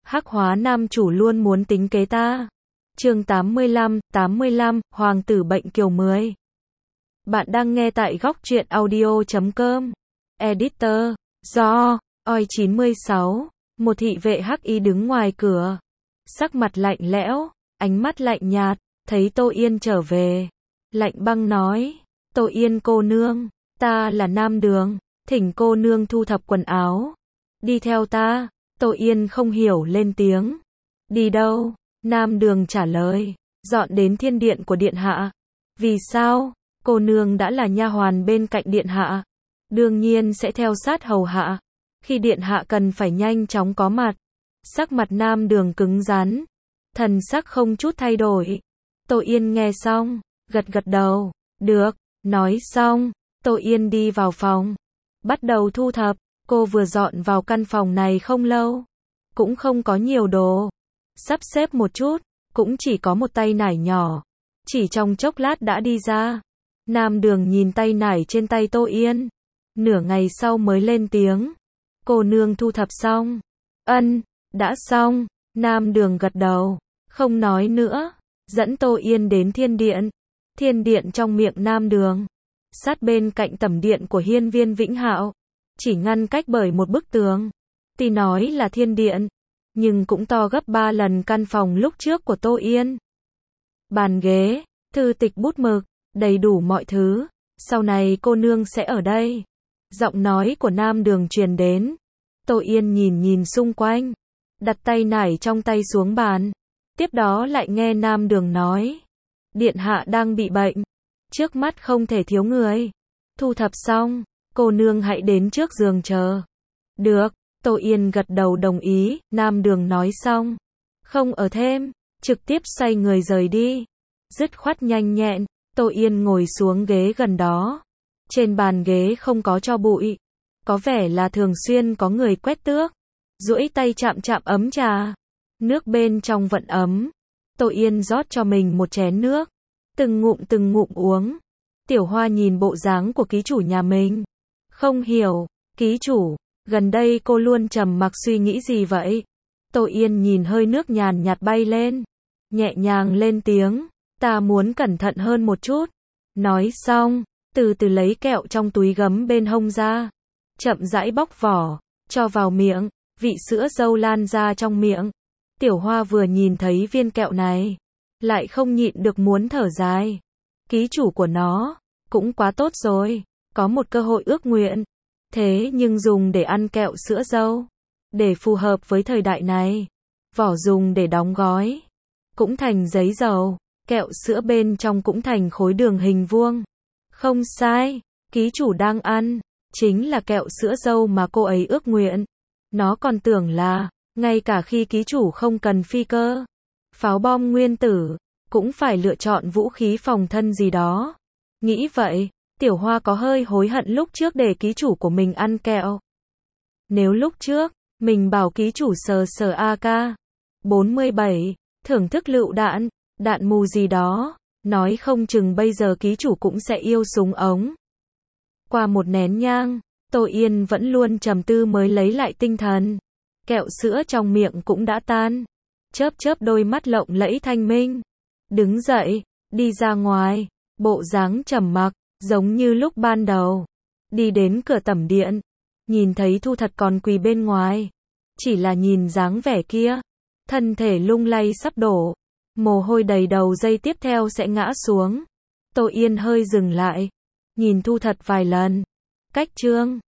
Hắc hóa nam chủ luôn muốn tính kế ta. Chương 85, Hoàng tử bệnh kiều 10. Bạn đang nghe tại góc truyện audio.com. Editor, do, oi96, một thị vệ hắc y đứng ngoài cửa. Sắc mặt lạnh lẽo, ánh mắt lạnh nhạt, thấy Tô Yên trở về. Lạnh băng nói, Tô Yên cô nương, ta là Nam Đường, thỉnh cô nương thu thập quần áo. Đi theo ta. Tô Yên không hiểu lên tiếng. Đi đâu? Nam Đường trả lời, dọn đến thiên điện của điện hạ. Vì sao? Cô nương đã là nha hoàn bên cạnh điện hạ, đương nhiên sẽ theo sát hầu hạ. Khi điện hạ cần phải nhanh chóng có mặt. Sắc mặt Nam Đường cứng rắn, thần sắc không chút thay đổi. Tô Yên nghe xong, gật gật đầu. Được. Nói xong, Tô Yên đi vào phòng, bắt đầu thu thập. Cô vừa dọn vào căn phòng này không lâu, cũng không có nhiều đồ. Sắp xếp một chút, cũng chỉ có một tay nải nhỏ. Chỉ trong chốc lát đã đi ra. Nam Đường nhìn tay nải trên tay Tô Yên, nửa ngày sau mới lên tiếng. Cô nương thu thập xong? Ân, đã xong. Nam Đường gật đầu, không nói nữa, dẫn Tô Yên đến thiên điện. Thiên điện trong miệng Nam Đường, sát bên cạnh tẩm điện của hiên viên Vĩnh Hạo, chỉ ngăn cách bởi một bức tường. Tuy nói là thiên điện, nhưng cũng to gấp 3 lần căn phòng lúc trước của Tô Yên. Bàn ghế, thư tịch bút mực, đầy đủ mọi thứ. Sau này cô nương sẽ ở đây. Giọng nói của Nam Đường truyền đến. Tô Yên nhìn xung quanh, đặt tay nải trong tay xuống bàn. Tiếp đó lại nghe Nam Đường nói, điện hạ đang bị bệnh, trước mắt không thể thiếu người. Thu thập xong, cô nương hãy đến trước giường chờ. Được. Tô Yên gật đầu đồng ý. Nam Đường nói xong, không ở thêm, trực tiếp xoay người rời đi. Dứt khoát nhanh nhẹn. Tô Yên ngồi xuống ghế gần đó. Trên bàn ghế không có tro bụi, có vẻ là thường xuyên có người quét tước. Duỗi tay chạm chạm ấm trà, nước bên trong vẫn ấm. Tô Yên rót cho mình một chén nước, từng ngụm uống. Tiểu Hoa nhìn bộ dáng của ký chủ nhà mình, không hiểu. Ký chủ, gần đây cô luôn trầm mặc suy nghĩ gì vậy? Tô Yên nhìn hơi nước nhàn nhạt bay lên, nhẹ nhàng lên tiếng, ta muốn cẩn thận hơn một chút. Nói xong, từ từ lấy kẹo trong túi gấm bên hông ra, chậm rãi bóc vỏ, cho vào miệng, vị sữa dâu lan ra trong miệng. Tiểu Hoa vừa nhìn thấy viên kẹo này, lại không nhịn được muốn thở dài. Ký chủ của nó, cũng quá tốt rồi, có một cơ hội ước nguyện. Thế nhưng dùng để ăn kẹo sữa dâu, để phù hợp với thời đại này, vỏ dùng để đóng gói, cũng thành giấy dầu, kẹo sữa bên trong cũng thành khối đường hình vuông. Không sai, ký chủ đang ăn, chính là kẹo sữa dâu mà cô ấy ước nguyện. Nó còn tưởng là, ngay cả khi ký chủ không cần phi cơ, pháo bom nguyên tử, cũng phải lựa chọn vũ khí phòng thân gì đó. Nghĩ vậy, Tiểu Hoa có hơi hối hận lúc trước để ký chủ của mình ăn kẹo. Nếu lúc trước, mình bảo ký chủ sờ AK-47, thưởng thức lựu đạn, đạn mù gì đó, nói không chừng bây giờ ký chủ cũng sẽ yêu súng ống. Qua một nén nhang, Tô Yên vẫn luôn trầm tư mới lấy lại tinh thần. Kẹo sữa trong miệng cũng đã tan. Chớp đôi mắt lộng lẫy thanh minh. Đứng dậy, đi ra ngoài, bộ dáng trầm mặc, giống như lúc ban đầu. Đi đến cửa tẩm điện, nhìn thấy Thu Thật còn quỳ bên ngoài. Chỉ là nhìn dáng vẻ kia, thân thể lung lay sắp đổ, mồ hôi đầy đầu, giây tiếp theo sẽ ngã xuống. Tô Yên hơi dừng lại, nhìn Thu Thật vài lần. Cách chương